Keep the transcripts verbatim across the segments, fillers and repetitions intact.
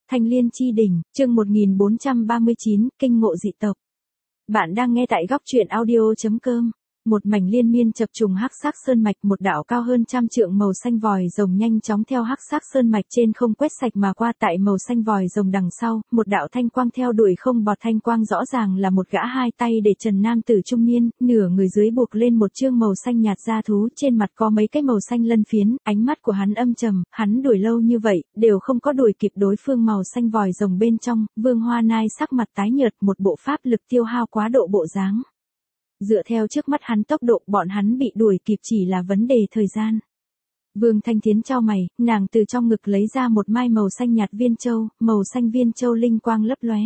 Thanh Liên chi đỉnh, chương một nghìn bốn trăm ba mươi chín, kinh ngộ dị tộc. Bạn đang nghe tại góc truyện audio.com. Một mảnh liên miên chập trùng hắc sắc sơn mạch, một đạo cao hơn trăm trượng màu xanh vòi rồng nhanh chóng theo hắc sắc sơn mạch trên không quét sạch mà qua. Tại màu xanh vòi rồng đằng sau, một đạo thanh quang theo đuổi không bọt. Thanh quang rõ ràng là một gã hai tay để trần nam tử trung niên, nửa người dưới buộc lên một chương màu xanh nhạt da thú, trên mặt có mấy cái màu xanh lân phiến. Ánh mắt của hắn âm trầm, hắn đuổi lâu như vậy đều không có đuổi kịp đối phương. Màu xanh vòi rồng bên trong, Vương Hoa Nai sắc mặt tái nhợt, một bộ pháp lực tiêu hao quá độ bộ dáng. Dựa theo trước mắt hắn tốc độ, bọn hắn bị đuổi kịp chỉ là vấn đề thời gian. Vương Thanh Thiến chau mày, nàng từ trong ngực lấy ra một mai màu xanh nhạt viên châu, màu xanh viên châu linh quang lấp lóe.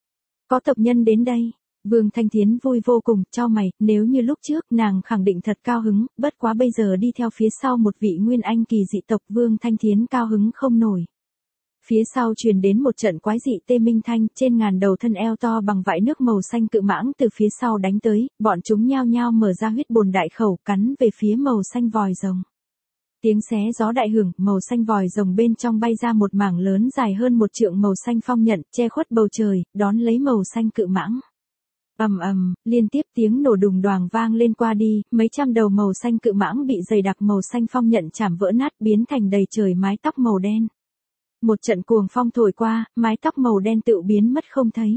Có tộc nhân đến đây. Vương Thanh Thiến vui vô cùng, chau mày, nếu như lúc trước nàng khẳng định thật cao hứng, bất quá bây giờ đi theo phía sau một vị nguyên anh kỳ dị tộc, Vương Thanh Thiến cao hứng không nổi. Phía sau truyền đến một trận quái dị tê minh thanh, trên ngàn đầu thân eo to bằng vải nước màu xanh cự mãng từ phía sau đánh tới, bọn chúng nhao nhao mở ra huyết bồn đại khẩu cắn về phía màu xanh vòi rồng. Tiếng xé gió đại hưởng, màu xanh vòi rồng bên trong bay ra một mảng lớn dài hơn một trượng màu xanh phong nhận, che khuất bầu trời, đón lấy màu xanh cự mãng. Ầm ầm, liên tiếp tiếng nổ đùng đoàng vang lên. Qua đi, mấy trăm đầu màu xanh cự mãng bị dày đặc màu xanh phong nhận chảm vỡ nát, biến thành đầy trời mái tóc màu đen. Một trận cuồng phong thổi qua, mái tóc màu đen tự biến mất không thấy.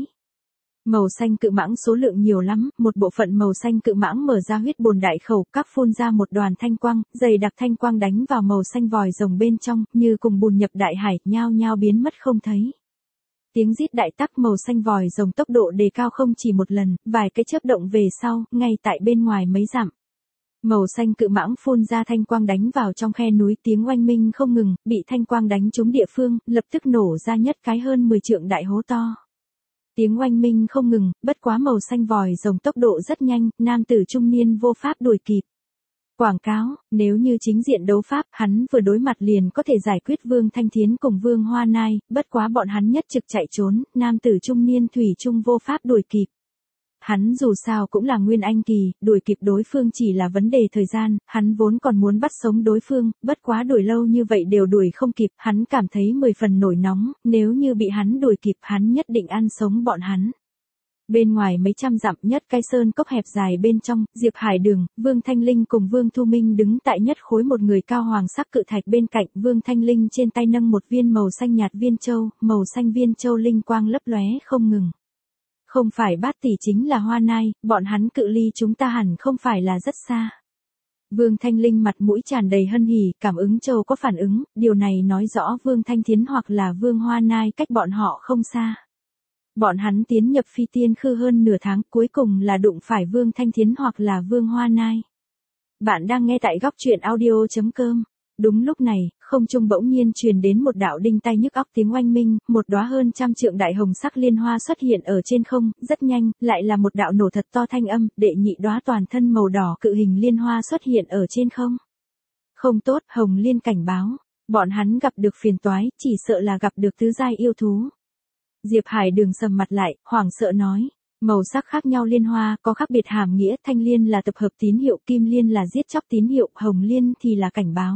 Màu xanh cự mãng số lượng nhiều lắm, một bộ phận màu xanh cự mãng mở ra huyết bồn đại khẩu, các phun ra một đoàn thanh quang, dày đặc thanh quang đánh vào màu xanh vòi rồng bên trong, như cùng bùn nhập đại hải, nhao nhao biến mất không thấy. Tiếng rít đại tắc, màu xanh vòi rồng tốc độ đề cao không chỉ một lần, vài cái chớp động về sau, ngay tại bên ngoài mấy dặm. Màu xanh cự mãng phun ra thanh quang đánh vào trong khe núi, tiếng oanh minh không ngừng, bị thanh quang đánh trúng địa phương, lập tức nổ ra nhất cái hơn mười trượng đại hố to. Tiếng oanh minh không ngừng, bất quá màu xanh vòi rồng tốc độ rất nhanh, nam tử trung niên vô pháp đuổi kịp. Quảng cáo, nếu như chính diện đấu pháp, hắn vừa đối mặt liền có thể giải quyết Vương Thanh Thiến cùng Vương Hoa Nai, bất quá bọn hắn nhất trực chạy trốn, nam tử trung niên thủy chung vô pháp đuổi kịp. Hắn dù sao cũng là nguyên anh kỳ, đuổi kịp đối phương chỉ là vấn đề thời gian, hắn vốn còn muốn bắt sống đối phương, bất quá đuổi lâu như vậy đều đuổi không kịp, hắn cảm thấy mười phần nổi nóng, nếu như bị hắn đuổi kịp hắn nhất định ăn sống bọn hắn. Bên ngoài mấy trăm dặm, nhất cái sơn cốc hẹp dài bên trong, Diệp Hải Đường, Vương Thanh Linh cùng Vương Thu Minh đứng tại nhất khối một người cao hoàng sắc cự thạch bên cạnh, Vương Thanh Linh trên tay nâng một viên màu xanh nhạt viên châu, màu xanh viên châu linh quang lấp lóe không ngừng. Không phải Bát tỷ chính là Hoa Nai, bọn hắn cự ly chúng ta hẳn không phải là rất xa. Vương Thanh Linh mặt mũi tràn đầy hân hỉ, cảm ứng châu có phản ứng, điều này nói rõ Vương Thanh Thiến hoặc là Vương Hoa Nai cách bọn họ không xa. Bọn hắn tiến nhập phi tiên khư hơn nửa tháng, cuối cùng là đụng phải Vương Thanh Thiến hoặc là Vương Hoa Nai. Bạn đang nghe tại góc truyện audio.com. Đúng lúc này, không trung bỗng nhiên truyền đến một đạo đinh tai nhức óc tiếng oanh minh, một đóa hơn trăm trượng đại hồng sắc liên hoa xuất hiện ở trên không, rất nhanh, lại là một đạo nổ thật to thanh âm, đệ nhị đóa toàn thân màu đỏ cự hình liên hoa xuất hiện ở trên không. Không tốt, Hồng Liên cảnh báo, bọn hắn gặp được phiền toái, chỉ sợ là gặp được tứ giai yêu thú. Diệp Hải Đường sầm mặt lại, hoảng sợ nói. Màu sắc khác nhau liên hoa, có khác biệt hàm nghĩa, thanh liên là tập hợp tín hiệu, kim liên là giết chóc tín hiệu, hồng liên thì là cảnh báo.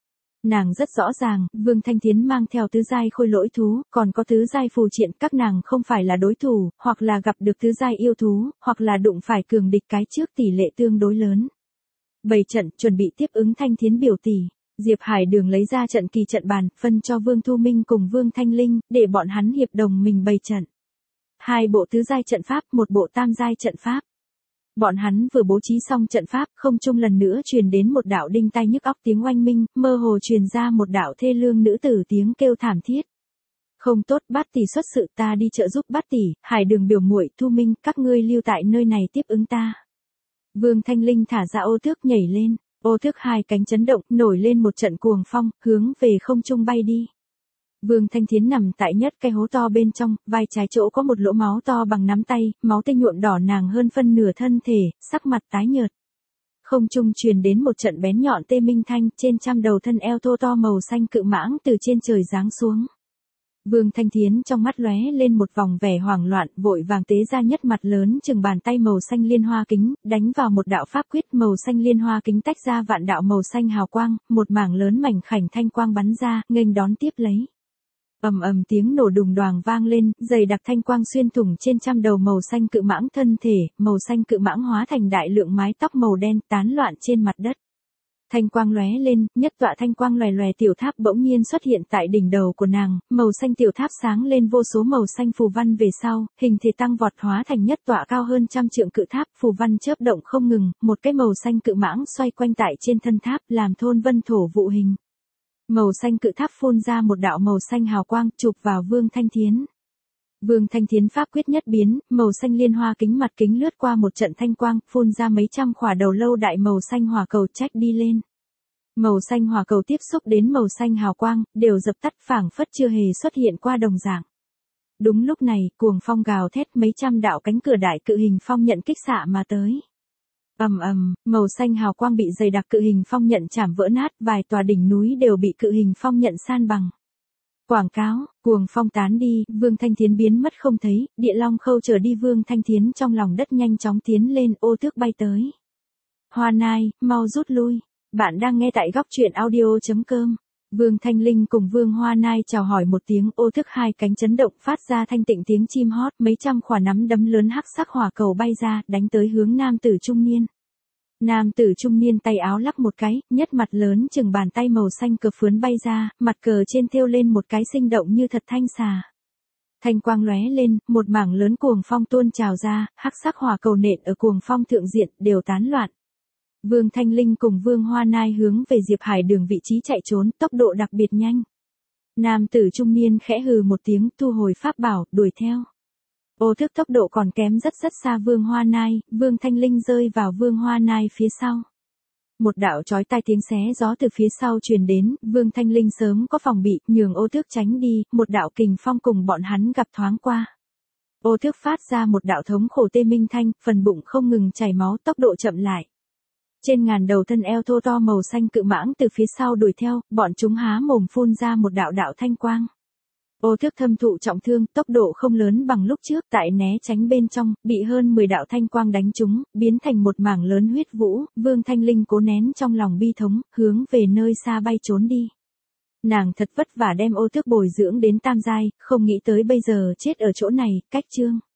Nàng rất rõ ràng, Vương Thanh Thiến mang theo tứ giai khôi lỗi thú, còn có tứ giai phù triện, các nàng không phải là đối thủ, hoặc là gặp được tứ giai yêu thú, hoặc là đụng phải cường địch cái trước tỷ lệ tương đối lớn. Bày trận, chuẩn bị tiếp ứng Thanh Thiến biểu tỷ. Diệp Hải Đường lấy ra trận kỳ trận bàn, phân cho Vương Thu Minh cùng Vương Thanh Linh, để bọn hắn hiệp đồng mình bày trận. Hai bộ tứ giai trận pháp, một bộ tam giai trận pháp. Bọn hắn vừa bố trí xong trận pháp, không trung lần nữa truyền đến một đạo đinh tai nhức óc tiếng oanh minh, mơ hồ truyền ra một đạo thê lương nữ tử tiếng kêu thảm thiết. Không tốt, Bát tỷ xuất sự, ta đi trợ giúp Bát tỷ, Hải Đường biểu muội, Thu Minh, các ngươi lưu tại nơi này tiếp ứng ta. Vương Thanh Linh thả ra ô tước nhảy lên, ô tước hai cánh chấn động, nổi lên một trận cuồng phong, hướng về không trung bay đi. Vương Thanh Thiến nằm tại nhất cái hố to bên trong, vai trái chỗ có một lỗ máu to bằng nắm tay, máu tươi nhuộm đỏ nàng hơn phân nửa thân thể, sắc mặt tái nhợt. Không trung truyền đến một trận bén nhọn tê minh thanh, trên trăm đầu thân eo thô to màu xanh cự mãng từ trên trời giáng xuống. Vương Thanh Thiến trong mắt lóe lên một vòng vẻ hoảng loạn, vội vàng tế ra nhất mặt lớn chừng bàn tay màu xanh liên hoa kính, đánh vào một đạo pháp quyết, màu xanh liên hoa kính tách ra vạn đạo màu xanh hào quang, một mảng lớn mảnh khảnh thanh quang bắn ra, nghênh đón tiếp lấy. Ầm ầm tiếng nổ đùng đoàng vang lên, dày đặc thanh quang xuyên thủng trên trăm đầu màu xanh cự mãng thân thể, màu xanh cự mãng hóa thành đại lượng mái tóc màu đen tán loạn trên mặt đất. Thanh quang lóe lên, nhất tọa thanh quang lòe lòe tiểu tháp bỗng nhiên xuất hiện tại đỉnh đầu của nàng, màu xanh tiểu tháp sáng lên vô số màu xanh phù văn về sau, hình thể tăng vọt hóa thành nhất tọa cao hơn trăm trượng cự tháp, phù văn chớp động không ngừng, một cái màu xanh cự mãng xoay quanh tại trên thân tháp, làm thôn vân thổ vụ hình. Màu xanh cự tháp phun ra một đạo màu xanh hào quang, chụp vào Vương Thanh Thiến. Vương Thanh Thiến pháp quyết nhất biến, màu xanh liên hoa kính mặt kính lướt qua một trận thanh quang, phun ra mấy trăm khỏa đầu lâu đại màu xanh hỏa cầu trách đi lên. Màu xanh hỏa cầu tiếp xúc đến màu xanh hào quang, đều dập tắt phảng phất chưa hề xuất hiện qua đồng dạng. Đúng lúc này, cuồng phong gào thét mấy trăm đạo cánh cửa đại cự hình phong nhận kích xạ mà tới. Ầm ầm, màu xanh hào quang bị dày đặc cự hình phong nhận chảm vỡ nát, vài tòa đỉnh núi đều bị cự hình phong nhận san bằng. Quảng cáo, cuồng phong tán đi, Vương Thanh Thiến biến mất không thấy, địa long khâu trở đi Vương Thanh Thiến trong lòng đất nhanh chóng tiến lên, ô tước bay tới. Hoa Nai, mau rút lui. Bạn đang nghe tại góc truyện audio chấm com. Vương Thanh Linh cùng Vương Hoa Nai chào hỏi một tiếng, ô thức hai cánh chấn động phát ra thanh tịnh tiếng chim hót, mấy trăm quả nắm đấm lớn hắc sắc hỏa cầu bay ra, đánh tới hướng nam tử trung niên. Nam tử trung niên tay áo lắc một cái, nhất mặt lớn chừng bàn tay màu xanh cờ phướn bay ra, mặt cờ trên thêu lên một cái sinh động như thật thanh xà. Thanh quang lóe lên, một mảng lớn cuồng phong tuôn trào ra, hắc sắc hỏa cầu nện ở cuồng phong thượng diện, đều tán loạn. Vương Thanh Linh cùng Vương Hoa Nai hướng về Diệp Hải Đường vị trí chạy trốn, tốc độ đặc biệt nhanh. Nam tử trung niên khẽ hừ một tiếng, thu hồi pháp bảo, đuổi theo. Ô thức tốc độ còn kém rất rất xa Vương Hoa Nai, Vương Thanh Linh rơi vào Vương Hoa Nai phía sau. Một đạo chói tai tiếng xé gió từ phía sau truyền đến, Vương Thanh Linh sớm có phòng bị, nhường ô thức tránh đi, một đạo kình phong cùng bọn hắn gặp thoáng qua. Ô thức phát ra một đạo thống khổ tê minh thanh, phần bụng không ngừng chảy máu, tốc độ chậm lại. Trên ngàn đầu thân eo thô to màu xanh cự mãng từ phía sau đuổi theo, bọn chúng há mồm phun ra một đạo đạo thanh quang. Ô thức thâm thụ trọng thương, tốc độ không lớn bằng lúc trước, tại né tránh bên trong, bị hơn mười đạo thanh quang đánh trúng, biến thành một mảng lớn huyết vũ, Vương Thanh Linh cố nén trong lòng bi thống, hướng về nơi xa bay trốn đi. Nàng thật vất vả đem ô thức bồi dưỡng đến tam giai, không nghĩ tới bây giờ chết ở chỗ này, cách chương.